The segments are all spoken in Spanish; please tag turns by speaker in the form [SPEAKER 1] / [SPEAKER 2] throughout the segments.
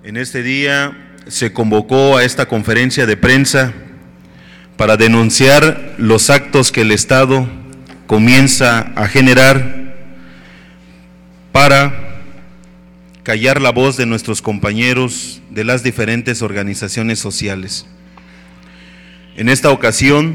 [SPEAKER 1] En este día se convocó a esta conferencia de prensa para denunciar los actos que el Estado comienza a generar para callar la voz de nuestros compañeros de las diferentes organizaciones sociales. En esta ocasión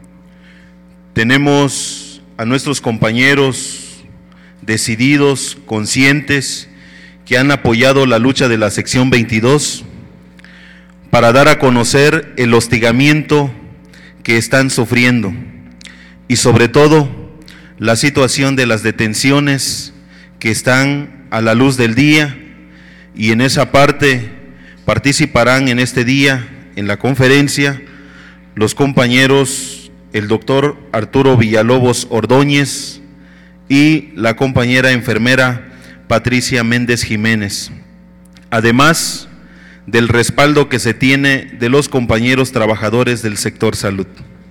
[SPEAKER 1] tenemos a nuestros compañeros decididos, conscientes, que han apoyado la lucha de la sección 22 para dar a conocer el hostigamiento que están sufriendo y sobre todo la situación de las detenciones que están a la luz del día, y en esa parte participarán en este día en la conferencia los compañeros el doctor Arturo Villalobos Ordóñez y la compañera enfermera Patricia Méndez Jiménez, además del respaldo que se tiene de los compañeros trabajadores del sector salud.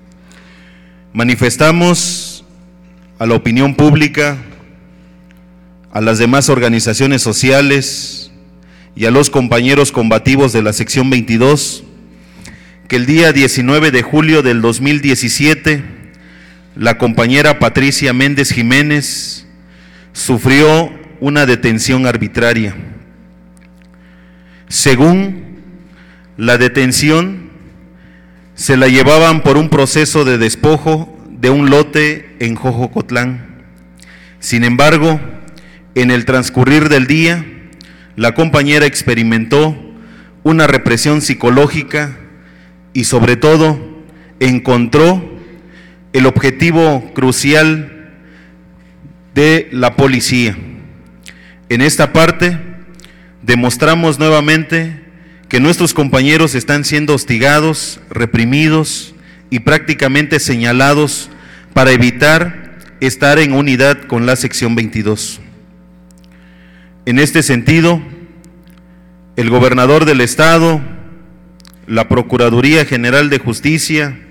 [SPEAKER 1] Manifestamos a la opinión pública, a las demás organizaciones sociales y a los compañeros combativos de la sección 22 que el día 19 de julio del 2017 la compañera Patricia Méndez Jiménez sufrió una detención arbitraria. Según la detención, se la llevaban por un proceso de despojo de un lote en Jojocotlán. Sin embargo, en el transcurrir del día, la compañera experimentó una represión psicológica y sobre todo encontró el objetivo crucial de la policía. En esta parte demostramos nuevamente que nuestros compañeros están siendo hostigados, reprimidos y prácticamente señalados para evitar estar en unidad con la sección 22. En este sentido, el gobernador del estado, la Procuraduría General de Justicia,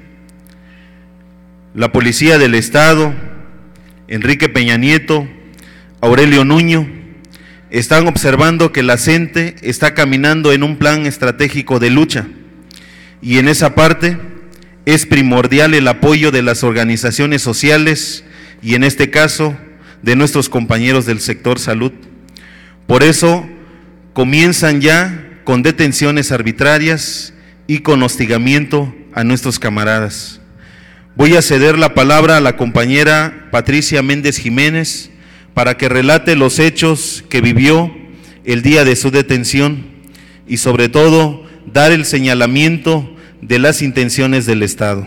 [SPEAKER 1] la Policía del Estado, Enrique Peña Nieto, Aurelio Nuño, están observando que la CENTE está caminando en un plan estratégico de lucha, y en esa parte es primordial el apoyo de las organizaciones sociales y en este caso de nuestros compañeros del sector salud. Por eso comienzan ya con detenciones arbitrarias y con hostigamiento a nuestros camaradas. Voy a ceder la palabra a la compañera Patricia Méndez Jiménez para que relate los hechos que vivió el día de su detención y sobre todo dar el señalamiento de las intenciones del Estado.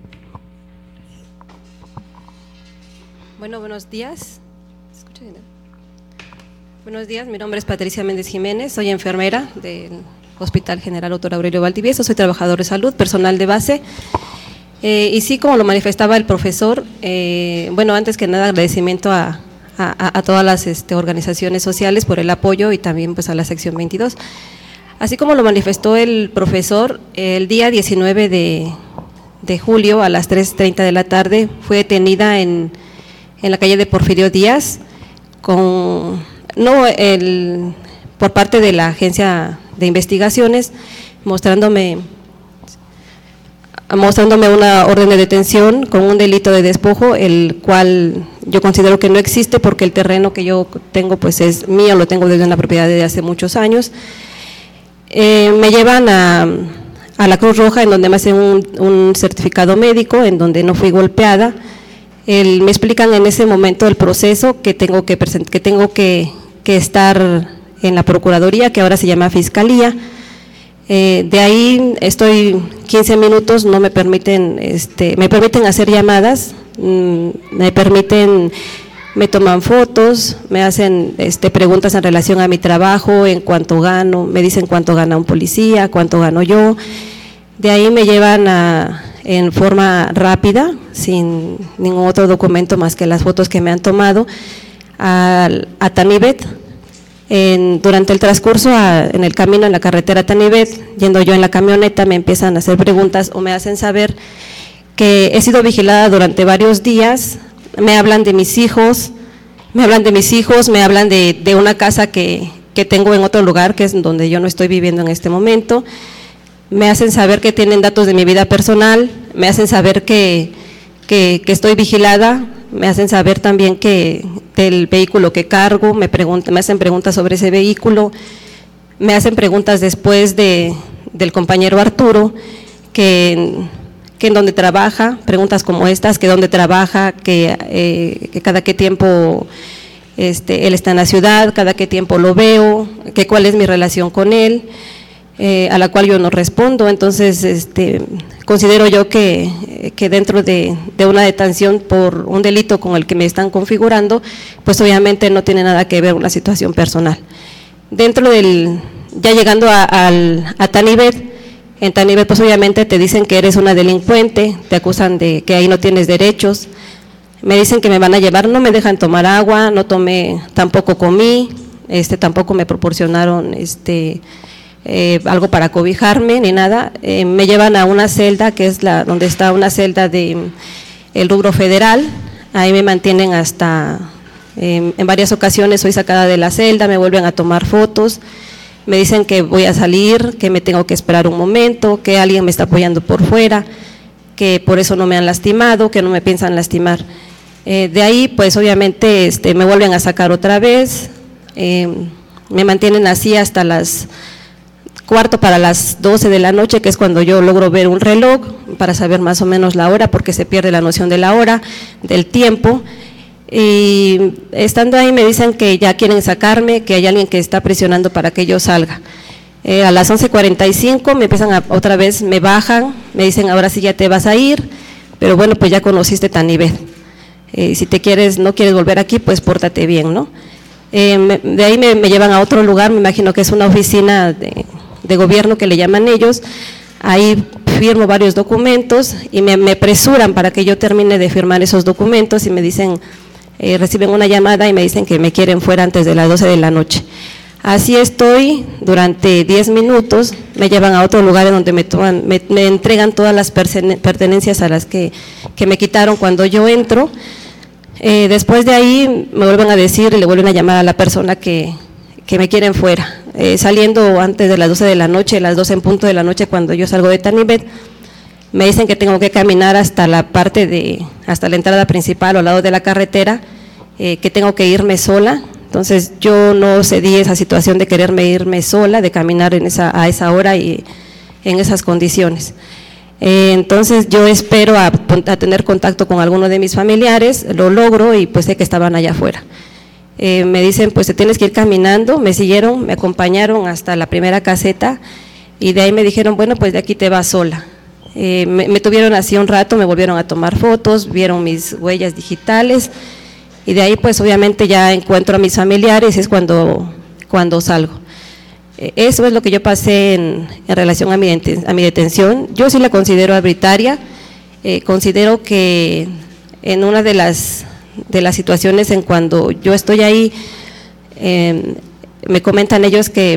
[SPEAKER 2] Bueno, buenos días. Buenos días, mi nombre es Patricia Méndez Jiménez, soy enfermera del Hospital General Dr. Aurelio Valdivieso, soy trabajador de salud, personal de base. Y sí, como lo manifestaba el profesor, bueno, antes que nada agradecimiento a todas las organizaciones sociales por el apoyo y también pues a la sección 22. Así como lo manifestó el profesor, el día 19 de julio a las 3:30 de la tarde fue detenida en la calle de Porfirio Díaz por parte de la agencia de investigaciones, mostrándome una orden de detención con un delito de despojo, el cual yo considero que no existe porque el terreno que yo tengo pues es mío, lo tengo desde una propiedad de hace muchos años. Me llevan a la Cruz Roja, en donde me hacen un certificado médico, en donde no fui golpeada. Me explican en ese momento el proceso que tengo que estar en la Procuraduría, que ahora se llama Fiscalía. De ahí estoy 15 minutos, no me permiten, me permiten hacer llamadas, me toman fotos, me hacen preguntas en relación a mi trabajo, en cuánto gano, me dicen cuánto gana un policía, cuánto gano yo. De ahí me llevan en forma rápida, sin ningún otro documento más que las fotos que me han tomado, a Tanibet. Durante el transcurso en el camino en la carretera Tanibet, yendo yo en la camioneta, me empiezan a hacer preguntas o me hacen saber que he sido vigilada durante varios días. Me hablan de mis hijos, me hablan de una casa que que tengo en otro lugar, que es donde yo no estoy viviendo en este momento. Me hacen saber que tienen datos de mi vida personal, me hacen saber que estoy vigilada, me hacen saber también que del vehículo que cargo, me hacen preguntas sobre ese vehículo, me hacen preguntas después del compañero Arturo, que en dónde trabaja, preguntas como estas, que dónde trabaja, que cada qué tiempo él está en la ciudad, cada qué tiempo lo veo, que cuál es mi relación con él, a la cual yo no respondo. Entonces, considero yo que dentro de una detención por un delito con el que me están configurando, pues obviamente no tiene nada que ver una situación personal. Dentro ya llegando a Tanibet, en Tanibet pues obviamente te dicen que eres una delincuente, te acusan de que ahí no tienes derechos, me dicen que me van a llevar, no me dejan tomar agua, no tomé, tampoco comí, tampoco me proporcionaron algo para cobijarme ni nada. Me llevan a una celda que es donde está una celda del rubro federal, ahí me mantienen hasta, en varias ocasiones soy sacada de la celda, me vuelven a tomar fotos, me dicen que voy a salir, que me tengo que esperar un momento, que alguien me está apoyando por fuera, que por eso no me han lastimado, que no me piensan lastimar. De ahí pues obviamente me vuelven a sacar otra vez, me mantienen así hasta las 11:45 de la noche, que es cuando yo logro ver un reloj para saber más o menos la hora, porque se pierde la noción de la hora, del tiempo. Y estando ahí me dicen que ya quieren sacarme, que hay alguien que está presionando para que yo salga. A las 11:45 me empiezan otra vez, me bajan, me dicen ahora sí ya te vas a ir, pero bueno, pues ya conociste Tanibet, si no quieres volver aquí, pues pórtate bien, ¿no? De ahí me llevan a otro lugar, me imagino que es una oficina de gobierno que le llaman ellos, ahí firmo varios documentos y me apresuran para que yo termine de firmar esos documentos y me dicen, reciben una llamada y me dicen que me quieren fuera antes de las 12 de la noche. Así estoy durante 10 minutos, me llevan a otro lugar en donde me entregan todas las pertenencias a las que me quitaron cuando yo entro. Después de ahí me vuelven a decir y le vuelven a llamar a la persona que me quieren fuera. Saliendo antes de las 12 de la noche, las 12 en punto de la noche, cuando yo salgo de Tanibet, me dicen que tengo que caminar hasta la entrada principal o al lado de la carretera, que tengo que irme sola. Entonces yo no cedí esa situación de quererme irme sola, de caminar a esa hora y en esas condiciones. Entonces yo espero a tener contacto con alguno de mis familiares, lo logro y pues sé que estaban allá afuera. Me dicen pues te tienes que ir caminando, me siguieron, me acompañaron hasta la primera caseta y de ahí me dijeron bueno pues de aquí te vas sola. Me tuvieron así un rato, me volvieron a tomar fotos, vieron mis huellas digitales y de ahí pues obviamente ya encuentro a mis familiares, es cuando salgo. Eso es lo que yo pasé en relación a mi detención. Yo sí la considero arbitraria, considero que en una de las situaciones en cuando yo estoy ahí, me comentan ellos que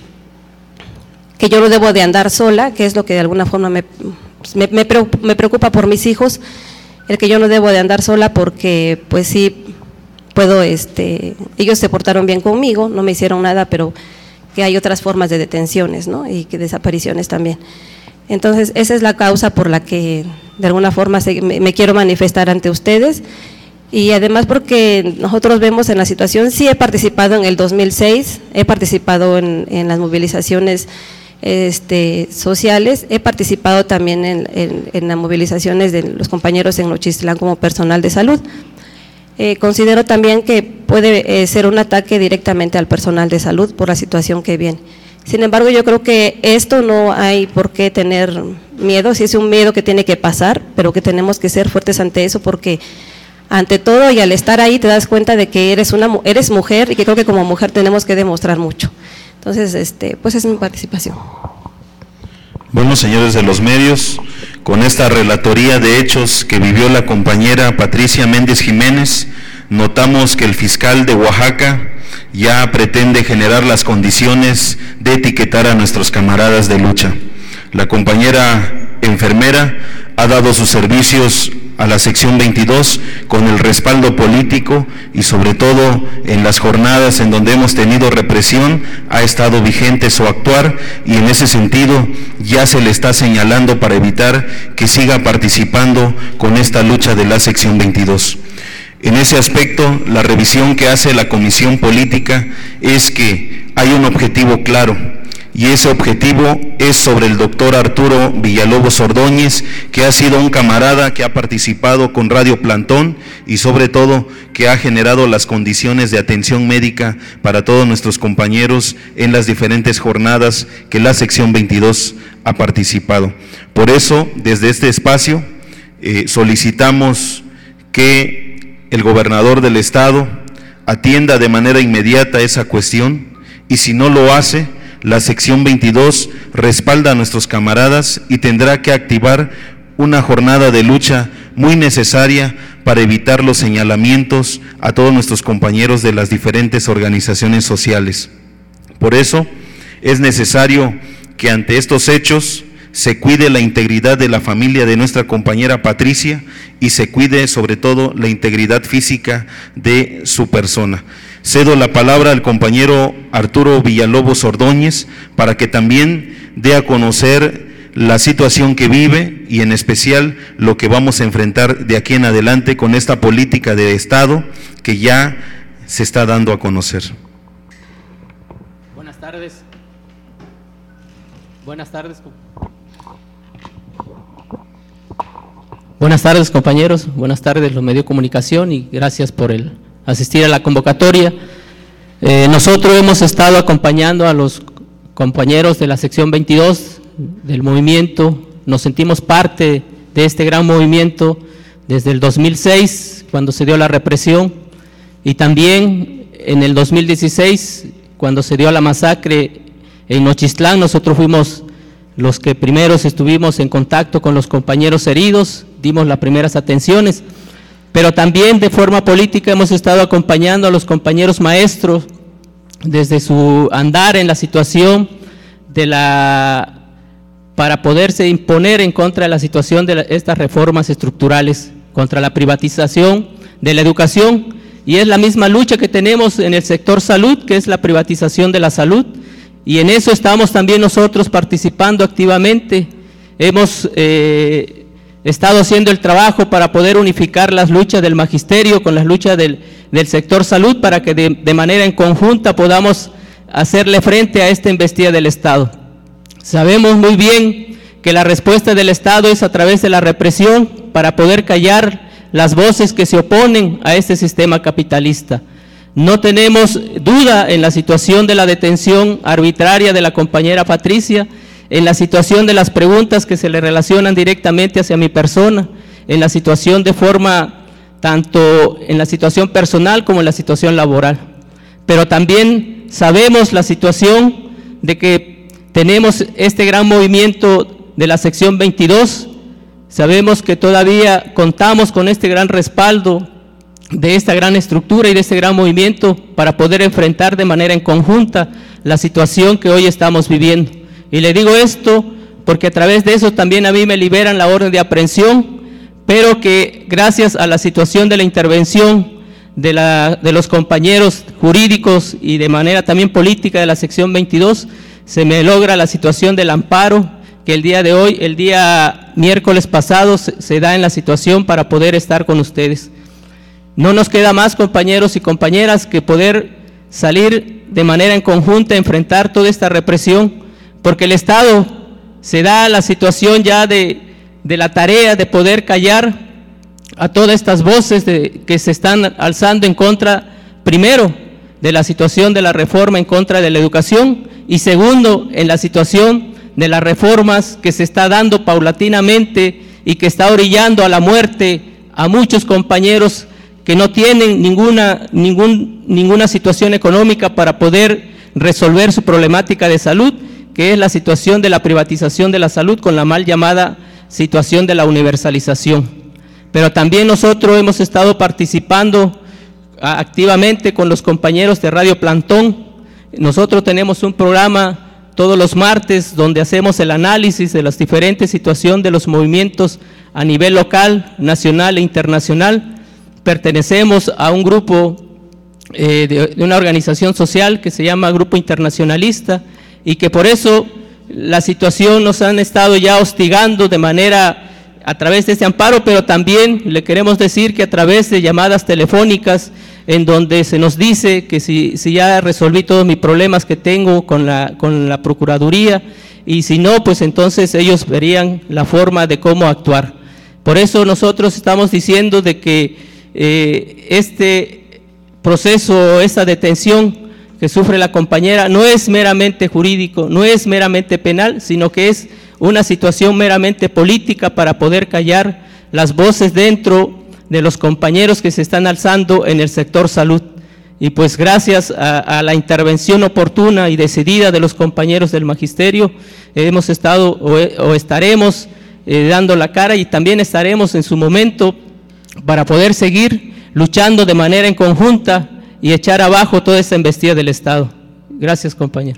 [SPEAKER 2] yo no debo de andar sola, que es lo que de alguna forma me preocupa por mis hijos, el que yo no debo de andar sola porque pues sí puedo, ellos se portaron bien conmigo, no me hicieron nada, pero que hay otras formas de detenciones, ¿no? Y que desapariciones también. Entonces esa es la causa por la que de alguna forma me quiero manifestar ante ustedes. Y además porque nosotros vemos en la situación, sí he participado en el 2006, he participado en las movilizaciones sociales, he participado también en las movilizaciones de los compañeros en Nochistlán como personal de salud. Considero también que puede ser un ataque directamente al personal de salud por la situación que viene. Sin embargo, yo creo que esto no hay por qué tener miedo, sí es un miedo que tiene que pasar, pero que tenemos que ser fuertes ante eso porque ante todo y al estar ahí te das cuenta de que eres mujer y que creo que como mujer tenemos que demostrar mucho. Entonces, pues es mi participación.
[SPEAKER 1] Bueno, señores de los medios, con esta relatoría de hechos que vivió la compañera Patricia Méndez Jiménez, notamos que el fiscal de Oaxaca ya pretende generar las condiciones de etiquetar a nuestros camaradas de lucha. La compañera enfermera ha dado sus servicios a la sección 22 con el respaldo político y sobre todo en las jornadas en donde hemos tenido represión, ha estado vigente su actuar y en ese sentido ya se le está señalando para evitar que siga participando con esta lucha de la sección 22. En ese aspecto, la revisión que hace la Comisión Política es que hay un objetivo claro, y ese objetivo es sobre el doctor Arturo Villalobos Ordóñez, que ha sido un camarada que ha participado con Radio Plantón y sobre todo que ha generado las condiciones de atención médica para todos nuestros compañeros en las diferentes jornadas que la sección 22 ha participado. Por eso, desde este espacio, solicitamos que el gobernador del estado atienda de manera inmediata esa cuestión y si no lo hace, la sección 22 respalda a nuestros camaradas y tendrá que activar una jornada de lucha muy necesaria para evitar los señalamientos a todos nuestros compañeros de las diferentes organizaciones sociales. Por eso es necesario que ante estos hechos se cuide la integridad de la familia de nuestra compañera Patricia y se cuide sobre todo la integridad física de su persona. Cedo la palabra al compañero Arturo Villalobos Ordóñez para que también dé a conocer la situación que vive y en especial lo que vamos a enfrentar de aquí en adelante con esta política de Estado que ya se está dando a conocer.
[SPEAKER 3] Buenas tardes. Buenas tardes. Buenas tardes, compañeros. Buenas tardes, los medios de comunicación, y gracias por asistir a la convocatoria. Nosotros hemos estado acompañando a los compañeros de la sección 22 del movimiento. Nos sentimos parte de este gran movimiento desde el 2006, cuando se dio la represión, y también en el 2016, cuando se dio la masacre en Nochistlán. Nosotros fuimos los que primeros estuvimos en contacto con los compañeros heridos, dimos las primeras atenciones, pero también de forma política hemos estado acompañando a los compañeros maestros desde su andar en la situación para poderse imponer en contra de la situación de estas reformas estructurales, contra la privatización de la educación, y es la misma lucha que tenemos en el sector salud, que es la privatización de la salud, y en eso estamos también nosotros participando activamente. Hemos estado haciendo el trabajo para poder unificar las luchas del magisterio con las luchas del sector salud, para que de manera en conjunta podamos hacerle frente a esta embestida del Estado. Sabemos muy bien que la respuesta del Estado es a través de la represión para poder callar las voces que se oponen a este sistema capitalista. No tenemos duda en la situación de la detención arbitraria de la compañera Patricia, en la situación de las preguntas que se le relacionan directamente hacia mi persona, en la situación de forma, tanto en la situación personal como en la situación laboral. Pero también sabemos la situación de que tenemos este gran movimiento de la sección 22, sabemos que todavía contamos con este gran respaldo de esta gran estructura y de este gran movimiento para poder enfrentar de manera en conjunta la situación que hoy estamos viviendo. Y le digo esto porque a través de eso también a mí me liberan la orden de aprehensión, pero que gracias a la situación de la intervención de los compañeros jurídicos y de manera también política de la sección 22, se me logra la situación del amparo, que el día de hoy, el día miércoles pasado, se da en la situación para poder estar con ustedes. No nos queda más, compañeros y compañeras, que poder salir de manera en conjunta a enfrentar toda esta represión, porque el Estado se da la situación ya de la tarea de poder callar a todas estas voces que se están alzando en contra, primero, de la situación de la reforma en contra de la educación, y segundo, en la situación de las reformas que se está dando paulatinamente y que está orillando a la muerte a muchos compañeros que no tienen ninguna situación económica para poder resolver su problemática de salud, que es la situación de la privatización de la salud con la mal llamada situación de la universalización. Pero también nosotros hemos estado participando activamente con los compañeros de Radio Plantón. Nosotros tenemos un programa todos los martes, donde hacemos el análisis de las diferentes situaciones de los movimientos a nivel local, nacional e internacional. Pertenecemos a un grupo de una organización social que se llama Grupo Internacionalista, y que por eso la situación nos han estado ya hostigando de manera a través de este amparo, pero también le queremos decir que a través de llamadas telefónicas en donde se nos dice que si ya resolví todos mis problemas que tengo con la Procuraduría, y si no, pues entonces ellos verían la forma de cómo actuar. Por eso nosotros estamos diciendo de que este proceso, esta detención que sufre la compañera no es meramente jurídico, no es meramente penal, sino que es una situación meramente política para poder callar las voces dentro de los compañeros que se están alzando en el sector salud. Y pues gracias a la intervención oportuna y decidida de los compañeros del magisterio, hemos estado o estaremos dando la cara, y también estaremos en su momento para poder seguir luchando de manera en conjunta y echar abajo toda esta embestida del Estado. Gracias, compañero.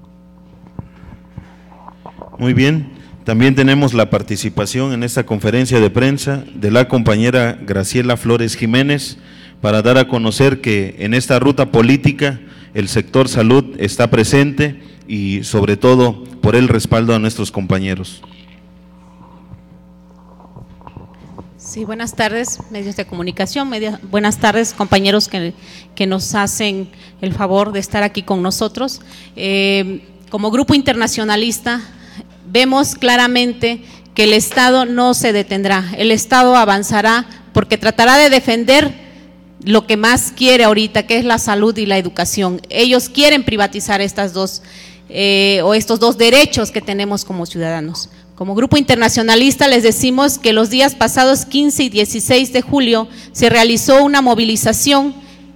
[SPEAKER 1] Muy bien, también tenemos la participación en esta conferencia de prensa de la compañera Graciela Flores Jiménez, para dar a conocer que en esta ruta política el sector salud está presente, y sobre todo por el respaldo a nuestros compañeros.
[SPEAKER 4] Sí, buenas tardes, medios de comunicación, buenas tardes, compañeros que nos hacen el favor de estar aquí con nosotros. Como grupo internacionalista, vemos claramente que el Estado no se detendrá, el Estado avanzará porque tratará de defender lo que más quiere ahorita, que es la salud y la educación. Ellos quieren privatizar estas dos estos dos derechos que tenemos como ciudadanos. Como grupo internacionalista les decimos que los días pasados 15 y 16 de julio se realizó una movilización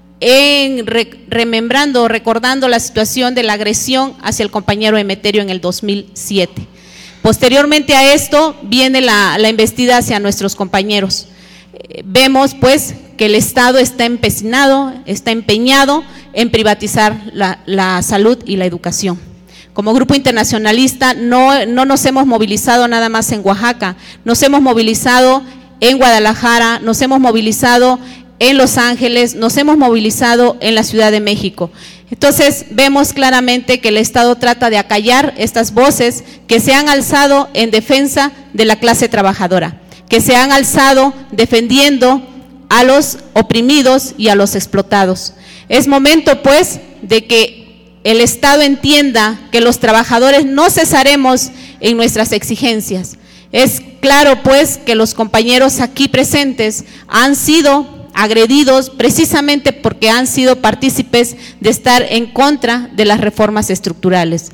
[SPEAKER 4] recordando la situación de la agresión hacia el compañero Emeterio en el 2007. Posteriormente a esto viene la embestida hacia nuestros compañeros. Vemos pues que el Estado está empecinado, está empeñado en privatizar la salud y la educación. Como grupo internacionalista no nos hemos movilizado nada más en Oaxaca, nos hemos movilizado en Guadalajara, nos hemos movilizado en Los Ángeles, nos hemos movilizado en la Ciudad de México. Entonces vemos claramente que el Estado trata de acallar estas voces que se han alzado en defensa de la clase trabajadora, que se han alzado defendiendo a los oprimidos y a los explotados. Es momento pues de que el Estado entienda que los trabajadores no cesaremos en nuestras exigencias. Es claro pues que los compañeros aquí presentes han sido agredidos precisamente porque han sido partícipes de estar en contra de las reformas estructurales.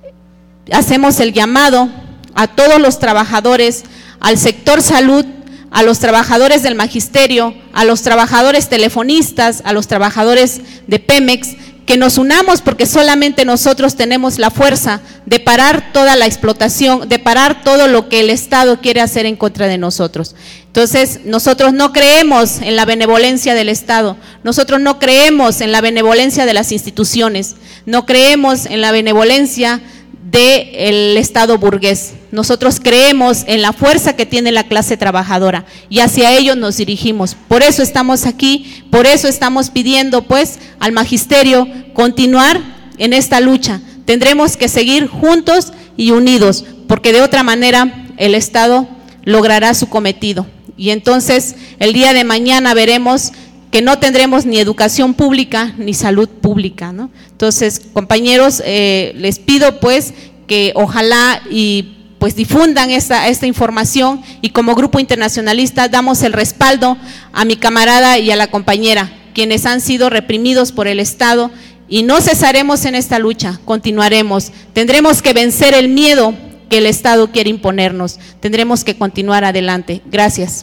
[SPEAKER 4] Hacemos el llamado a todos los trabajadores, al sector salud, a los trabajadores del magisterio, a los trabajadores telefonistas, a los trabajadores de Pemex, que nos unamos porque solamente nosotros tenemos la fuerza de parar toda la explotación, de parar todo lo que el Estado quiere hacer en contra de nosotros. Entonces, nosotros no creemos en la benevolencia del Estado, nosotros no creemos en la benevolencia de las instituciones, no creemos en la benevolencia del Estado burgués. Nosotros creemos en la fuerza que tiene la clase trabajadora y hacia ellos nos dirigimos. Por eso estamos aquí, por eso estamos pidiendo pues al magisterio continuar en esta lucha. Tendremos que seguir juntos y unidos, porque de otra manera el Estado logrará su cometido. Y entonces el día de mañana veremos que no tendremos ni educación pública ni salud pública, ¿no? Entonces, compañeros, les pido pues que ojalá y pues difundan esta información, y como grupo internacionalista damos el respaldo a mi camarada y a la compañera, quienes han sido reprimidos por el Estado, y no cesaremos en esta lucha, continuaremos. Tendremos que vencer el miedo que el Estado quiere imponernos, tendremos que continuar adelante. Gracias.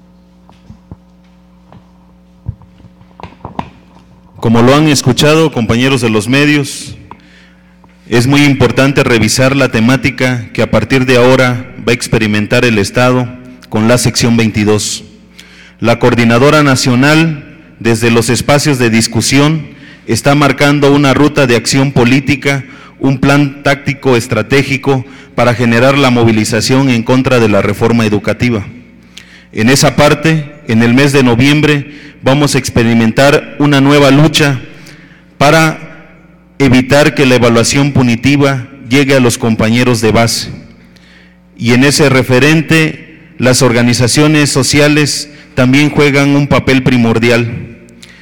[SPEAKER 1] Como lo han escuchado, compañeros de los medios, es muy importante revisar la temática que a partir de ahora va a experimentar el Estado con la sección 22. La Coordinadora Nacional, desde los espacios de discusión, está marcando una ruta de acción política un plan táctico estratégico para generar la movilización en contra de la reforma educativa. En esa parte, en el mes de noviembre, vamos a experimentar una nueva lucha para evitar que la evaluación punitiva llegue a los compañeros de base. Y en ese referente, las organizaciones sociales también juegan un papel primordial.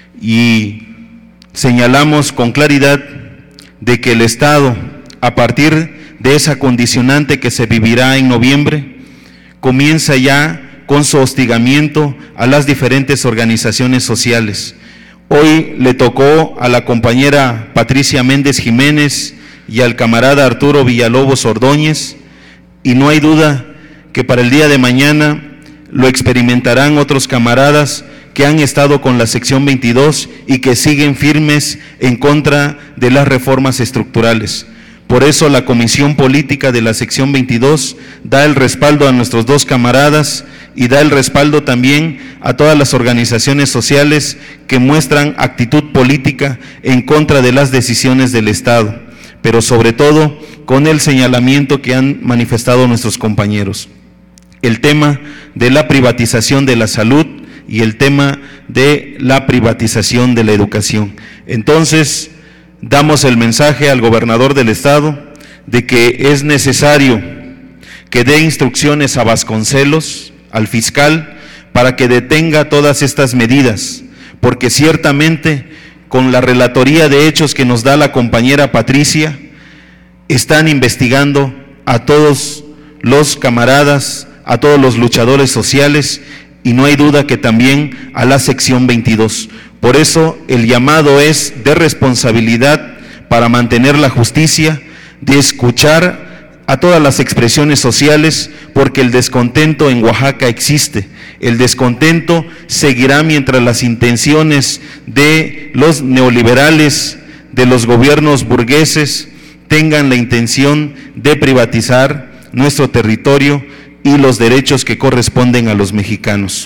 [SPEAKER 1] Y señalamos con claridad de que el Estado, a partir de esa condicionante que se vivirá en noviembre, comienza ya con su hostigamiento a las diferentes organizaciones sociales. Hoy le tocó a la compañera Patricia Méndez Jiménez y al camarada Arturo Villalobos Ordóñez, y no hay duda que para el día de mañana lo experimentarán otros camaradas que han estado con la sección 22 y que siguen firmes en contra de las reformas estructurales. Por eso la Comisión Política de la sección 22 da el respaldo a nuestros dos camaradas y da el respaldo también a todas las organizaciones sociales que muestran actitud política en contra de las decisiones del Estado, pero sobre todo con el señalamiento que han manifestado nuestros compañeros. El tema de la privatización de la salud y el tema de la privatización de la educación. Entonces, damos el mensaje al gobernador del Estado de que es necesario que dé instrucciones a Vasconcelos, al fiscal, para que detenga todas estas medidas, porque ciertamente con la relatoría de hechos que nos da la compañera Patricia, están investigando a todos los camaradas, a todos los luchadores sociales, y no hay duda que también a la sección 22. Por eso el llamado es de responsabilidad para mantener la justicia, de escuchar a todas las expresiones sociales, porque el descontento en Oaxaca existe. El descontento seguirá mientras las intenciones de los neoliberales, de los gobiernos burgueses, tengan la intención de privatizar nuestro territorio y los derechos que corresponden a los mexicanos.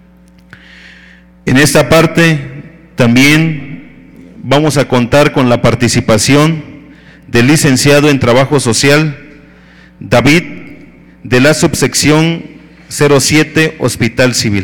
[SPEAKER 1] En esta parte también vamos a contar con la participación del licenciado en Trabajo Social, David, de la subsección 07, Hospital Civil.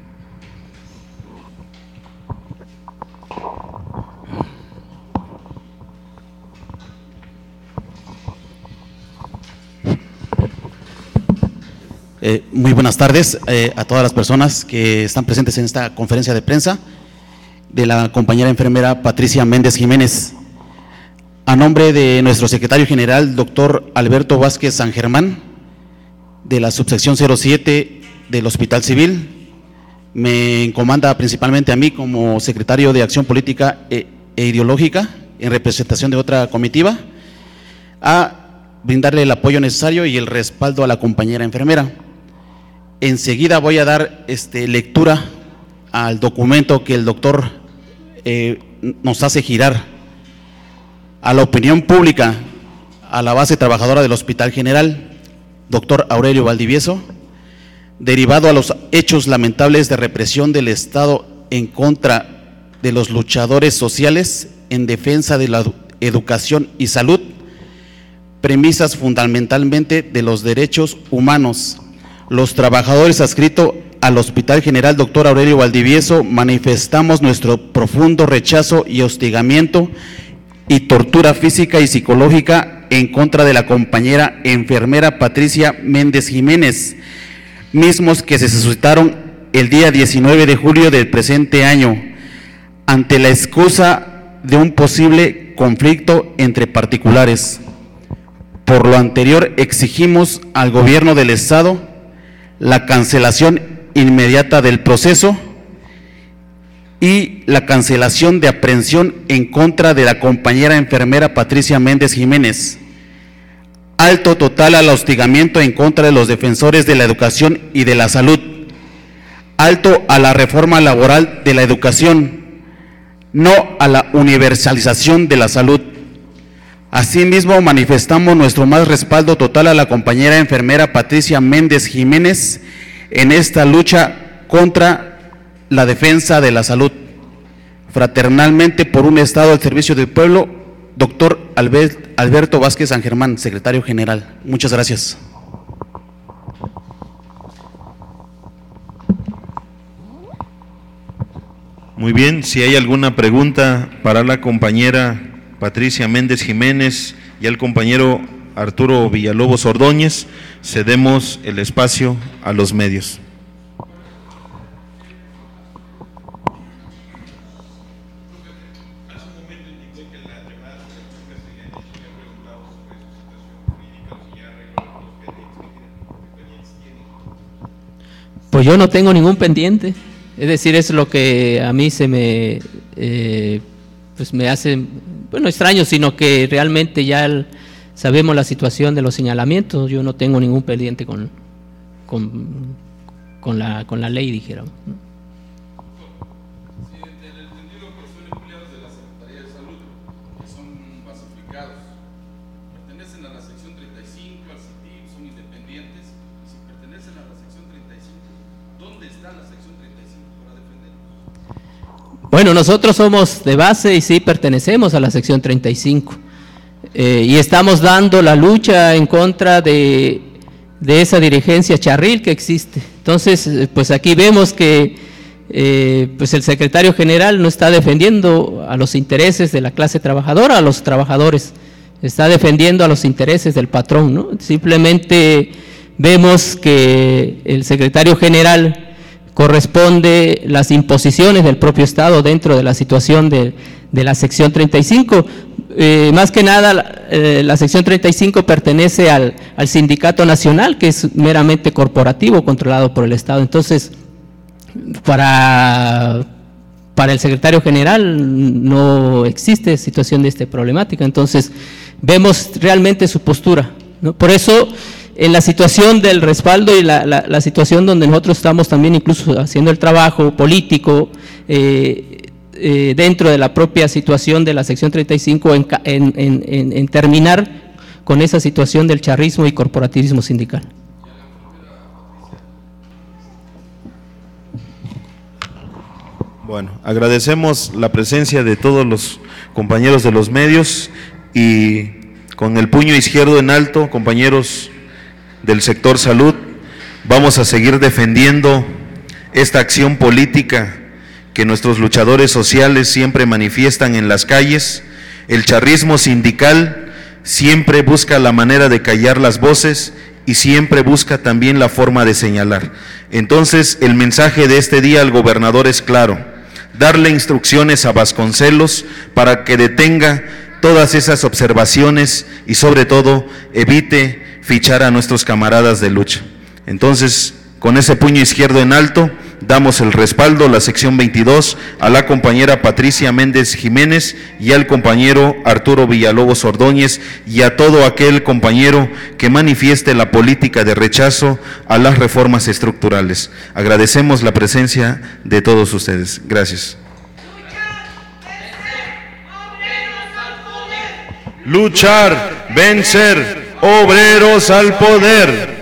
[SPEAKER 5] Muy buenas tardes a todas las personas que están presentes en esta conferencia de prensa de la compañera enfermera Patricia Méndez Jiménez. A nombre de nuestro secretario general, doctor Alberto Vázquez San Germán, de la subsección 07 del Hospital Civil, me encomanda principalmente a mí como secretario de Acción Política e Ideológica, en representación de otra comitiva, a brindarle el apoyo necesario y el respaldo a la compañera enfermera. Enseguida voy a dar lectura al documento que el doctor nos hace girar a la opinión pública, a la base trabajadora del Hospital General, doctor Aurelio Valdivieso, derivado a los hechos lamentables de represión del Estado en contra de los luchadores sociales en defensa de la educación y salud, premisas fundamentalmente de los derechos humanos. Los trabajadores adscritos al Hospital General Dr. Aurelio Valdivieso manifestamos nuestro profundo rechazo y hostigamiento y tortura física y psicológica en contra de la compañera enfermera Patricia Méndez Jiménez, mismos que se suscitaron el día 19 de julio del presente año, ante la excusa de un posible conflicto entre particulares. Por lo anterior, exigimos al gobierno del Estado la cancelación inmediata del proceso y la cancelación de aprehensión en contra de la compañera enfermera Patricia Méndez Jiménez. Alto total al hostigamiento en contra de los defensores de la educación y de la salud. Alto a la reforma laboral de la educación, no a la universalización de la salud. Asimismo, manifestamos nuestro más respaldo total a la compañera enfermera Patricia Méndez Jiménez en esta lucha contra la defensa de la salud. Fraternalmente, por un Estado al servicio del pueblo, doctor Alberto Vázquez San Germán, secretario general. Muchas gracias.
[SPEAKER 1] Muy bien, si hay alguna pregunta para la compañera Patricia Méndez Jiménez y al compañero Arturo Villalobos Ordóñez, cedemos el espacio a los medios.
[SPEAKER 3] Pues yo no tengo ningún pendiente, es decir, es lo que a mí se me, pues me hace, bueno, extraño, sino que realmente ya sabemos la situación de los señalamientos. Yo no tengo ningún pendiente con la ley, dijéramos.
[SPEAKER 6] Sí, en el entendido, pues son empleados de la Secretaría de Salud, que son basificados, pertenecen a la sección 35, al CITIB, son independientes. Si pertenecen a la sección 35, ¿dónde está la sección 35 para defenderlos?
[SPEAKER 3] Bueno, nosotros somos de base y sí pertenecemos a la sección 35. Y estamos dando la lucha en contra de esa dirigencia charril que existe. Entonces, pues aquí vemos que pues el secretario general no está defendiendo a los intereses de la clase trabajadora, a los trabajadores, está defendiendo a los intereses del patrón, ¿no? Simplemente vemos que el secretario general corresponde las imposiciones del propio Estado dentro de la situación de la sección 35. Más que nada, la sección 35 pertenece al sindicato nacional, que es meramente corporativo, controlado por el Estado. Entonces, para el secretario general no existe situación de esta problemática. Entonces, vemos realmente su postura, ¿no? Por eso, en la situación del respaldo y la situación donde nosotros estamos también incluso haciendo el trabajo político, dentro de la propia situación de la sección 35 en terminar con esa situación del charrismo y corporativismo sindical.
[SPEAKER 1] Bueno, agradecemos la presencia de todos los compañeros de los medios y con el puño izquierdo en alto, compañeros del sector salud, vamos a seguir defendiendo esta acción política que nuestros luchadores sociales siempre manifiestan en las calles. El charrismo sindical siempre busca la manera de callar las voces y siempre busca también la forma de señalar. Entonces, el mensaje de este día al gobernador es claro: darle instrucciones a Vasconcelos para que detenga todas esas observaciones y sobre todo evite fichar a nuestros camaradas de lucha. Entonces, con ese puño izquierdo en alto, damos el respaldo a la sección 22, a la compañera Patricia Méndez Jiménez y al compañero Arturo Villalobos Ordóñez y a todo aquel compañero que manifieste la política de rechazo a las reformas estructurales. Agradecemos la presencia de todos ustedes. Gracias. Luchar, vencer, obreros al poder.